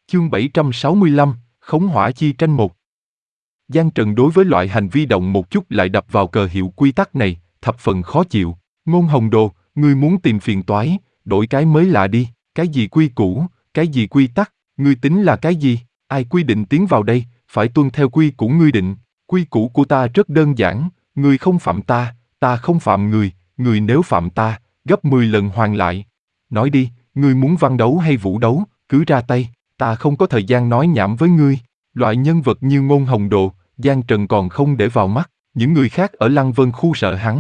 Chương 765, Khống hỏa chi tranh một. Giang Trần đối với loại hành vi động một chút lại đập vào cờ hiệu quy tắc này, thập phần khó chịu. Ngôn Hồng Đồ, ngươi muốn tìm phiền toái, đổi cái mới lạ đi, cái gì quy củ, cái gì quy tắc, ngươi tính là cái gì, ai quy định tiến vào đây, phải tuân theo quy củ ngươi định, quy củ của ta rất đơn giản, ngươi không phạm ta, ta không phạm người, người nếu phạm ta, gấp 10 lần hoàn lại. Nói đi, ngươi muốn văn đấu hay vũ đấu, cứ ra tay, ta không có thời gian nói nhảm với ngươi. Loại nhân vật như Ngôn Hồng Đồ, Giang Trần còn không để vào mắt, những người khác ở Lăng Vân Khu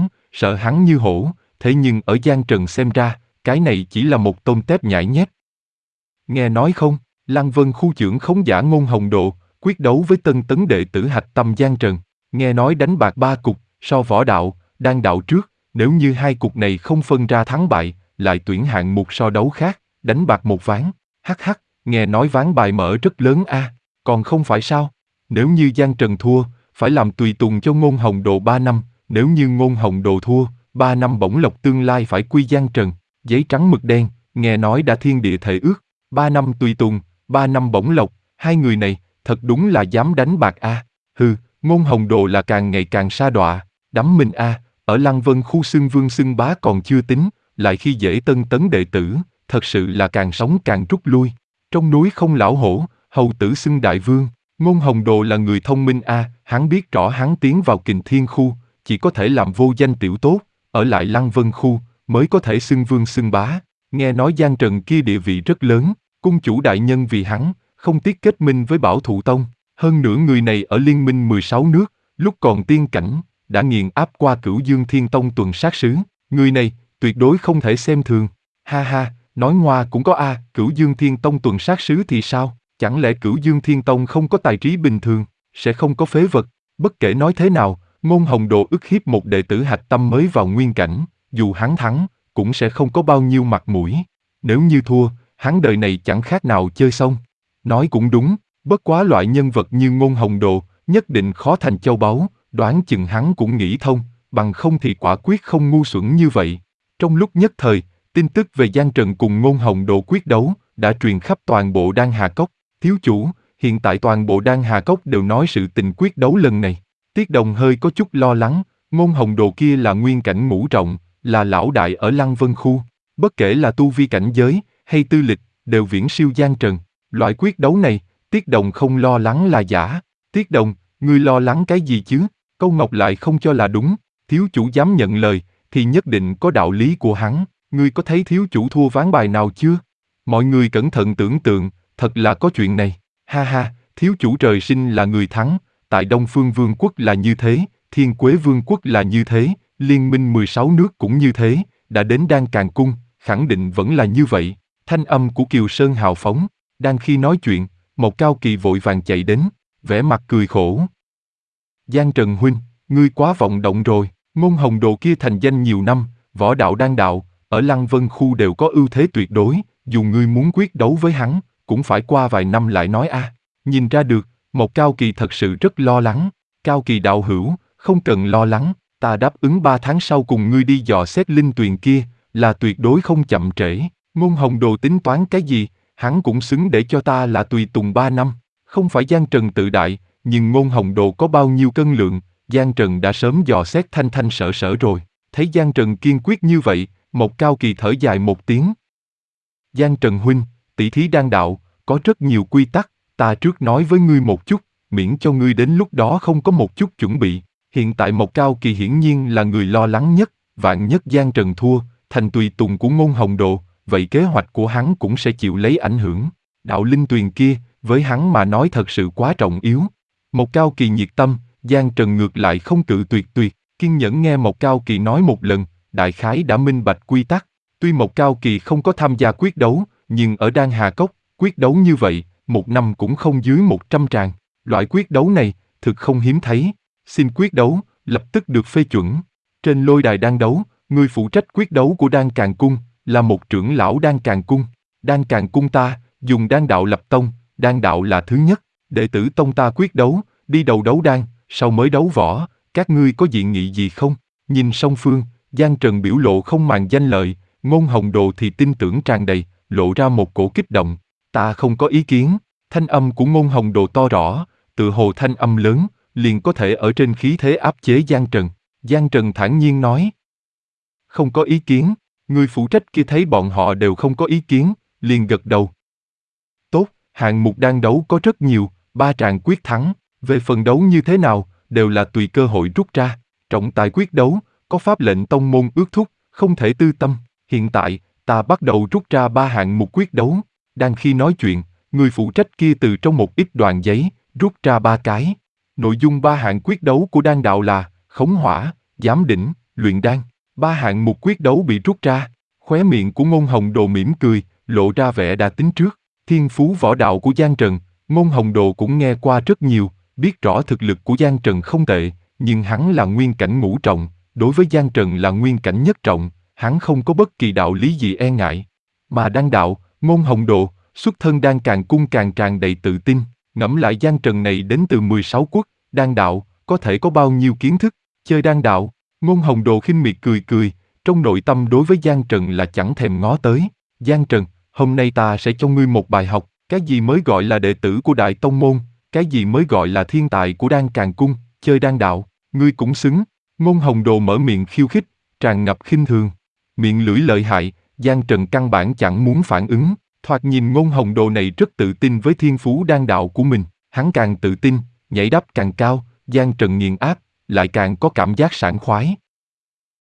sợ hắn như hổ, thế nhưng ở Giang Trần xem ra, cái này chỉ là một tôm tép nhãi nhép. Nghe nói không, Lăng Vân Khu trưởng khống giả Ngôn Hồng Độ, quyết đấu với tân tấn đệ tử hạch tâm Giang Trần, nghe nói đánh bạc 3 cục, so võ đạo, đan đạo trước, nếu như 2 cục này không phân ra thắng bại, lại tuyển hạng mục so đấu khác, đánh bạc một ván, hắc, nghe nói ván bài mở rất lớn a, còn không phải sao? Nếu như Giang Trần thua, phải làm tùy tùng cho Ngôn Hồng Độ 3 năm, nếu như Ngôn Hồng Độ thua, 3 năm bổng lộc tương lai phải quy Giang Trần, giấy trắng mực đen, nghe nói đã thiên địa thể ước, 3 năm tùy tùng, 3 năm bổng lộc, hai người này, thật đúng là dám đánh bạc a. Hừ, Ngôn Hồng Độ là càng ngày càng sa đọa, đắm mình a, ở Lăng Vân Khu xưng vương xưng bá còn chưa tính, lại khi dễ tân tấn đệ tử, thật sự là càng sống càng rút lui. Trong núi không lão hổ, hầu tử xưng đại vương. Ngôn Hồng Đồ là người thông minh a, hắn biết rõ hắn tiến vào Kình Thiên Khu, chỉ có thể làm vô danh tiểu tốt, ở lại Lăng Vân Khu, mới có thể xưng vương xưng bá. Nghe nói Giang Trần kia địa vị rất lớn, cung chủ đại nhân vì hắn, không tiếc kết minh với Bảo Thụ Tông. Hơn nữa người này ở Liên minh 16 nước, lúc còn tiên cảnh, đã nghiền áp qua Cửu Dương Thiên Tông tuần sát sứ. Người này, tuyệt đối không thể xem thường. Ha ha, nói ngoa cũng có a, Cửu Dương Thiên Tông tuần sát sứ thì sao? Chẳng lẽ Cửu Dương Thiên Tông không có tài trí bình thường, sẽ không có phế vật? Bất kể nói thế nào, Ngôn Hồng Độ ức hiếp một đệ tử hạch tâm mới vào nguyên cảnh, dù hắn thắng, cũng sẽ không có bao nhiêu mặt mũi. Nếu như thua, hắn đời này chẳng khác nào chơi xong. Nói cũng đúng, bất quá loại nhân vật như Ngôn Hồng Độ, nhất định khó thành châu báu, đoán chừng hắn cũng nghĩ thông, bằng không thì quả quyết không ngu xuẩn như vậy. Trong lúc nhất thời, tin tức về Giang Trần cùng Ngôn Hồng Độ quyết đấu, đã truyền khắp toàn bộ Đan Hà Cốc. Thiếu chủ, hiện tại toàn bộ Đan Hà Cốc đều nói sự tình quyết đấu lần này. Tiết Đồng hơi có chút lo lắng, Ngôn Hồng Độ kia là nguyên cảnh ngũ trọng, là lão đại ở Lăng Vân Khu. Bất kể là tu vi cảnh giới, hay tư lịch, đều viễn siêu Giang Trần. Loại quyết đấu này, Tiết Đồng không lo lắng là giả. Tiết Đồng, ngươi lo lắng cái gì chứ? Câu Ngọc lại không cho là đúng. Thiếu chủ dám nhận lời, thì nhất định có đạo lý của hắn. Ngươi có thấy thiếu chủ thua ván bài nào chưa? Mọi người cẩn thận tưởng tượng, thật là có chuyện này. Ha ha, thiếu chủ trời sinh là người thắng, tại Đông Phương Vương quốc là như thế, Thiên Quế Vương quốc là như thế, Liên minh 16 nước cũng như thế, đã đến Đan Càn Cung, khẳng định vẫn là như vậy. Thanh âm của Kiều Sơn hào phóng, đang khi nói chuyện, một Cao Kỳ vội vàng chạy đến, vẻ mặt cười khổ. Giang Trần huynh, ngươi quá vọng động rồi, Ngôn Hồng Độ kia thành danh nhiều năm, võ đạo đan đạo, ở Lăng Vân Khu đều có ưu thế tuyệt đối, dù ngươi muốn quyết đấu với hắn, cũng phải qua vài năm lại nói a. Nhìn ra được, một Cao Kỳ thật sự rất lo lắng. Cao Kỳ đạo hữu, không cần lo lắng, ta đáp ứng 3 tháng sau cùng ngươi đi dò xét linh tuyền kia, là tuyệt đối không chậm trễ. Ngôn Hồng Đồ tính toán cái gì, hắn cũng xứng để cho ta là tùy tùng 3 năm. Không phải Giang Trần tự đại, nhưng Ngôn Hồng Đồ có bao nhiêu cân lượng, Giang Trần đã sớm dò xét thanh thanh sở sở rồi. Thấy Giang Trần kiên quyết như vậy, một Cao Kỳ thở dài một tiếng. Giang Trần huynh, tỷ thí đan đạo, có rất nhiều quy tắc, ta trước nói với ngươi một chút, miễn cho ngươi đến lúc đó không có một chút chuẩn bị. Hiện tại một Cao Kỳ hiển nhiên là người lo lắng nhất, vạn nhất Giang Trần thua, thành tùy tùng của Ngôn Hồng Độ, vậy kế hoạch của hắn cũng sẽ chịu lấy ảnh hưởng. Đạo linh tuyền kia, với hắn mà nói thật sự quá trọng yếu. Một Cao Kỳ nhiệt tâm, Giang Trần ngược lại không cự tuyệt, kiên nhẫn nghe một Cao Kỳ nói một lần, đại khái đã minh bạch quy tắc. Tuy một Cao Kỳ không có tham gia quyết đấu, nhưng ở Đan Hà Cốc, quyết đấu như vậy, một năm cũng không dưới 100 tràng. Loại quyết đấu này, thực không hiếm thấy. Xin quyết đấu, lập tức được phê chuẩn. Trên lôi đài đan đấu, người phụ trách quyết đấu của Đan Càn Cung, là một trưởng lão Đan Càn Cung. Đan Càn Cung ta, dùng đan đạo lập tông, đan đạo là thứ nhất. Đệ tử tông ta quyết đấu, đi đầu đấu đan, sau mới đấu võ, các ngươi có dị nghị gì không? Nhìn song phương, Giang Trần biểu lộ không màng danh lợi, Ngôn Hồng Đồ thì tin tưởng tràn đầy, lộ ra một cổ kích động. Ta không có ý kiến, Thanh âm của Ngôn Hồng Đồ to rõ, tự hồ thanh âm lớn, liền có thể ở trên khí thế áp chế Giang Trần. Giang Trần thản nhiên nói. Không có ý kiến, người phụ trách kia thấy bọn họ đều không có ý kiến, liền gật đầu. Tốt, hạng mục đang đấu có rất nhiều, 3 tràng quyết thắng, về phần đấu như thế nào, đều là tùy cơ hội rút ra. Trọng tài quyết đấu, có pháp lệnh tông môn ước thúc, không thể tư tâm. Hiện tại, ta bắt đầu rút ra 3 hạng mục quyết đấu. Đang khi nói chuyện, người phụ trách kia từ trong một ít đoàn giấy, rút ra 3 cái. Nội dung 3 hạng quyết đấu của đan đạo là khống hỏa, giám đỉnh, luyện đan. 3 hạng mục quyết đấu bị rút ra. Khóe miệng của Ngôn Hồng Đồ mỉm cười, lộ ra vẻ đã tính trước. Thiên phú võ đạo của Giang Trần, Ngôn Hồng Đồ cũng nghe qua rất nhiều, biết rõ thực lực của Giang Trần không tệ, nhưng hắn là nguyên cảnh ngũ trọng, đối với Giang Trần là nguyên cảnh nhất trọng, hắn không có bất kỳ đạo lý gì e ngại. Mà đan đạo, Ngôn Hồng Đồ, xuất thân đan càng cung càng tràn đầy tự tin, ngẫm lại Giang Trần này đến từ 16 quốc, đan đạo, có thể có bao nhiêu kiến thức, chơi đan đạo. Ngôn Hồng Đồ khinh miệt cười cười, trong nội tâm đối với Giang Trần là chẳng thèm ngó tới. Giang Trần, hôm nay ta sẽ cho ngươi một bài học, cái gì mới gọi là đệ tử của Đại Tông Môn, cái gì mới gọi là thiên tài của đan càng cung, chơi đan đạo, ngươi cũng xứng. Ngôn Hồng Đồ mở miệng khiêu khích, tràn ngập khinh thường. Miệng lưỡi lợi hại, Giang Trần căn bản chẳng muốn phản ứng, thoạt nhìn Ngôn Hồng Đồ này rất tự tin với thiên phú đan đạo của mình, hắn càng tự tin, nhảy đắp càng cao, Giang Trần nghiền áp, lại càng có cảm giác sảng khoái.